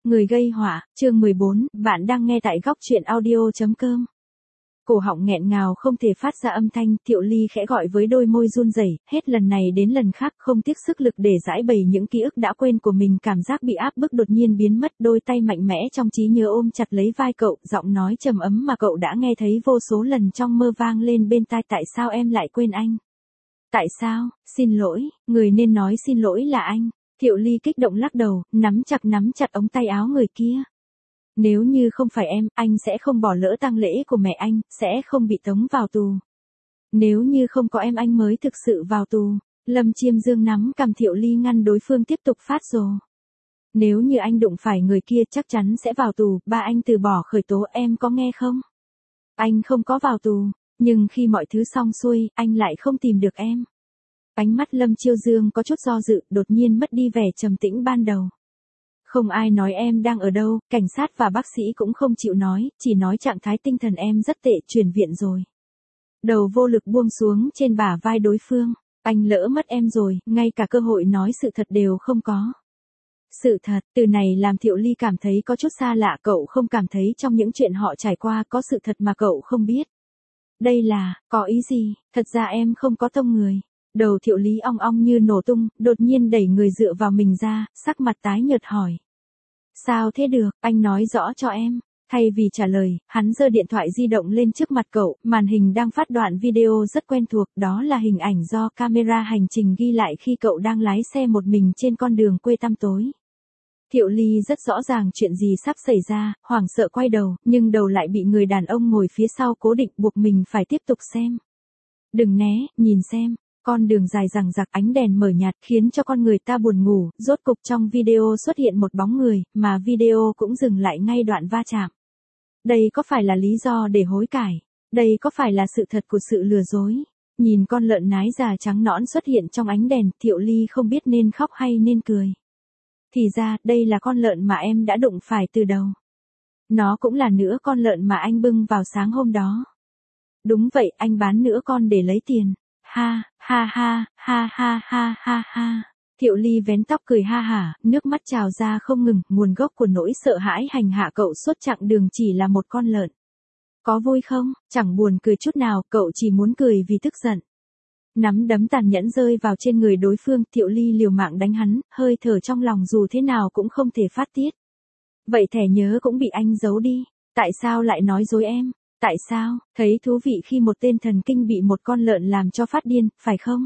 Người gây họa, chương 14, bạn đang nghe tại góc truyện audio.com. Cổ họng nghẹn ngào không thể phát ra âm thanh, Thiệu Ly khẽ gọi với đôi môi run rẩy, hết lần này đến lần khác không tiếc sức lực để giải bày những ký ức đã quên của mình. Cảm giác bị áp bức đột nhiên biến mất, đôi tay mạnh mẽ trong trí nhớ ôm chặt lấy vai cậu, giọng nói trầm ấm mà cậu đã nghe thấy vô số lần trong mơ vang lên bên tai. Tại sao em lại quên anh? Tại sao? Xin lỗi, người nên nói xin lỗi là anh. Thiệu Ly kích động lắc đầu, nắm chặt ống tay áo người kia. Nếu như không phải em, anh sẽ không bỏ lỡ tang lễ của mẹ anh, sẽ không bị tống vào tù. Nếu như không có em anh mới thực sự vào tù. Lâm Chiêm Dương nắm cằm Thiệu Ly ngăn đối phương tiếp tục phát rồ. Nếu như anh đụng phải người kia chắc chắn sẽ vào tù, ba anh từ bỏ khởi tố, em có nghe không? Anh không có vào tù, nhưng khi mọi thứ xong xuôi, anh lại không tìm được em. Ánh mắt Lâm Chiêu Dương có chút do dự, đột nhiên mất đi vẻ trầm tĩnh ban đầu. Không ai nói em đang ở đâu, cảnh sát và bác sĩ cũng không chịu nói, chỉ nói trạng thái tinh thần em rất tệ, chuyển viện rồi. Đầu vô lực buông xuống trên bả vai đối phương, anh lỡ mất em rồi, ngay cả cơ hội nói sự thật đều không có. Sự thật, từ này làm Thiệu Ly cảm thấy có chút xa lạ, cậu không cảm thấy trong những chuyện họ trải qua có sự thật mà cậu không biết. Đây là, có ý gì, thật ra em không có tông người. Đầu Thiệu Lý ong ong như nổ tung, đột nhiên đẩy người dựa vào mình ra, sắc mặt tái nhợt hỏi. Sao thế được, anh nói rõ cho em. Thay vì trả lời, hắn giơ điện thoại di động lên trước mặt cậu, màn hình đang phát đoạn video rất quen thuộc, đó là hình ảnh do camera hành trình ghi lại khi cậu đang lái xe một mình trên con đường quê tăm tối. Thiệu Ly rất rõ ràng chuyện gì sắp xảy ra, hoảng sợ quay đầu, nhưng đầu lại bị người đàn ông ngồi phía sau cố định buộc mình phải tiếp tục xem. Đừng né, nhìn xem. Con đường dài dằng dặc, ánh đèn mờ nhạt khiến cho con người ta buồn ngủ, rốt cục trong video xuất hiện một bóng người, mà video cũng dừng lại ngay đoạn va chạm. Đây có phải là lý do để hối cải? Đây có phải là sự thật của sự lừa dối? Nhìn con lợn nái già trắng nõn xuất hiện trong ánh đèn, Thiệu Ly không biết nên khóc hay nên cười. Thì ra, đây là con lợn mà em đã đụng phải từ đầu. Nó cũng là nửa con lợn mà anh bưng vào sáng hôm đó. Đúng vậy, anh bán nửa con để lấy tiền. Ha, ha ha, ha ha ha ha ha. Thiệu Ly vén tóc cười ha hả, nước mắt trào ra không ngừng, nguồn gốc của nỗi sợ hãi hành hạ cậu suốt chặng đường chỉ là một con lợn. Có vui không? Chẳng buồn cười chút nào, cậu chỉ muốn cười vì tức giận. Nắm đấm tàn nhẫn rơi vào trên người đối phương, Thiệu Ly liều mạng đánh hắn, hơi thở trong lòng dù thế nào cũng không thể phát tiết. Vậy thẻ nhớ cũng bị anh giấu đi, tại sao lại nói dối em? Tại sao, thấy thú vị khi một tên thần kinh bị một con lợn làm cho phát điên, phải không?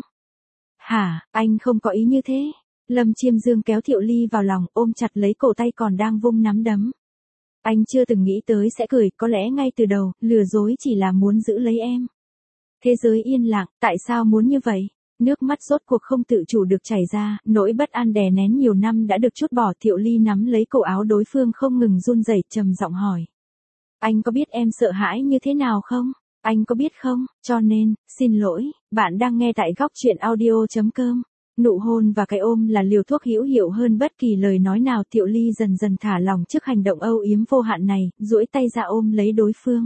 Hả, anh không có ý như thế. Lâm Chiêm Dương kéo Thiệu Ly vào lòng, ôm chặt lấy cổ tay còn đang vung nắm đấm. Anh chưa từng nghĩ tới sẽ cười, có lẽ ngay từ đầu, lừa dối chỉ là muốn giữ lấy em. Thế giới yên lặng, tại sao muốn như vậy? Nước mắt rốt cuộc không tự chủ được chảy ra, nỗi bất an đè nén nhiều năm đã được trút bỏ. Thiệu Ly nắm lấy cổ áo đối phương không ngừng run rẩy, trầm giọng hỏi. Anh có biết em sợ hãi như thế nào không? Anh có biết không? Cho nên, xin lỗi, bạn đang nghe tại góc truyện audio.com. Nụ hôn và cái ôm là liều thuốc hữu hiệu hơn bất kỳ lời nói nào. Thiệu Ly dần dần thả lòng trước hành động âu yếm vô hạn này, duỗi tay ra ôm lấy đối phương.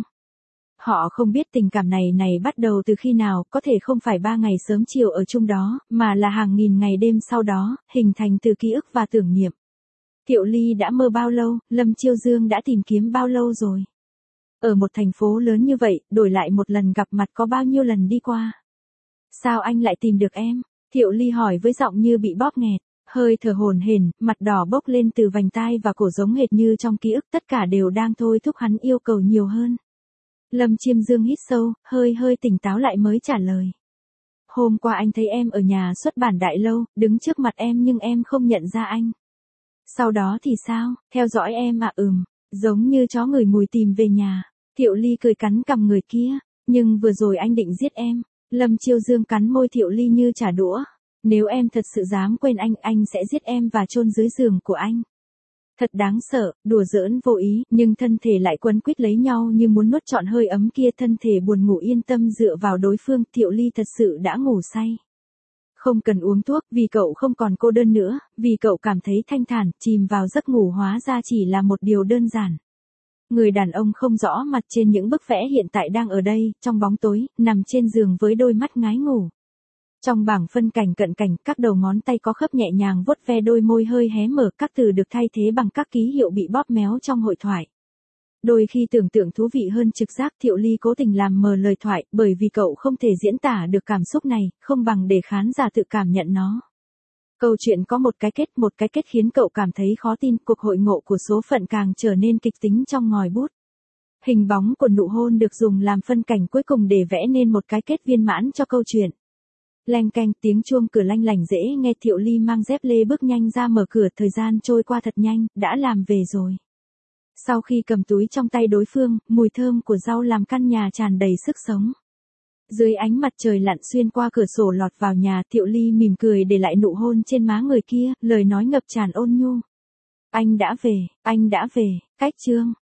Họ không biết tình cảm này bắt đầu từ khi nào, có thể không phải 3 ngày sớm chiều ở chung đó, mà là hàng nghìn ngày đêm sau đó, hình thành từ ký ức và tưởng niệm. Thiệu Ly đã mơ bao lâu, Lâm Chiêu Dương đã tìm kiếm bao lâu rồi? Ở một thành phố lớn như vậy, đổi lại một lần gặp mặt có bao nhiêu lần đi qua? Sao anh lại tìm được em? Thiệu Ly hỏi với giọng như bị bóp nghẹt, hơi thở hổn hển, mặt đỏ bốc lên từ vành tai và cổ giống hệt như trong ký ức, tất cả đều đang thôi thúc hắn yêu cầu nhiều hơn. Lâm Chiêm Dương hít sâu, hơi tỉnh táo lại mới trả lời. Hôm qua anh thấy em ở nhà xuất bản Đại Lâu, đứng trước mặt em nhưng em không nhận ra anh. Sau đó thì sao, theo dõi em à? Giống như chó ngửi mùi tìm về nhà. Thiệu Ly cười cắn cằm người kia. Nhưng vừa rồi anh định giết em. Lâm Chiêu Dương cắn môi Thiệu Ly như trả đũa. Nếu em thật sự dám quên anh sẽ giết em và chôn dưới giường của anh. Thật đáng sợ, đùa giỡn vô ý, nhưng thân thể lại quấn quýt lấy nhau như muốn nuốt trọn hơi ấm kia. Thân thể buồn ngủ yên tâm dựa vào đối phương. Thiệu Ly thật sự đã ngủ say. Không cần uống thuốc, vì cậu không còn cô đơn nữa, vì cậu cảm thấy thanh thản, chìm vào giấc ngủ hóa ra chỉ là một điều đơn giản. Người đàn ông không rõ mặt trên những bức vẽ hiện tại đang ở đây, trong bóng tối, nằm trên giường với đôi mắt ngái ngủ. Trong bảng phân cảnh cận cảnh, các đầu ngón tay có khớp nhẹ nhàng vuốt ve đôi môi hơi hé mở, các từ được thay thế bằng các ký hiệu bị bóp méo trong hội thoại. Đôi khi tưởng tượng thú vị hơn trực giác, Thiệu Ly cố tình làm mờ lời thoại, bởi vì cậu không thể diễn tả được cảm xúc này, không bằng để khán giả tự cảm nhận nó. Câu chuyện có một cái kết khiến cậu cảm thấy khó tin, cuộc hội ngộ của số phận càng trở nên kịch tính trong ngòi bút. Hình bóng của nụ hôn được dùng làm phân cảnh cuối cùng để vẽ nên một cái kết viên mãn cho câu chuyện. Leng keng, tiếng chuông cửa lanh lảnh dễ nghe, Thiệu Ly mang dép lê bước nhanh ra mở cửa, thời gian trôi qua thật nhanh, đã làm về rồi. Sau khi cầm túi trong tay đối phương, mùi thơm của rau làm căn nhà tràn đầy sức sống. Dưới ánh mặt trời lặn xuyên qua cửa sổ lọt vào nhà, Thiệu Ly mỉm cười để lại nụ hôn trên má người kia, lời nói ngập tràn ôn nhu. Anh đã về, cách chương.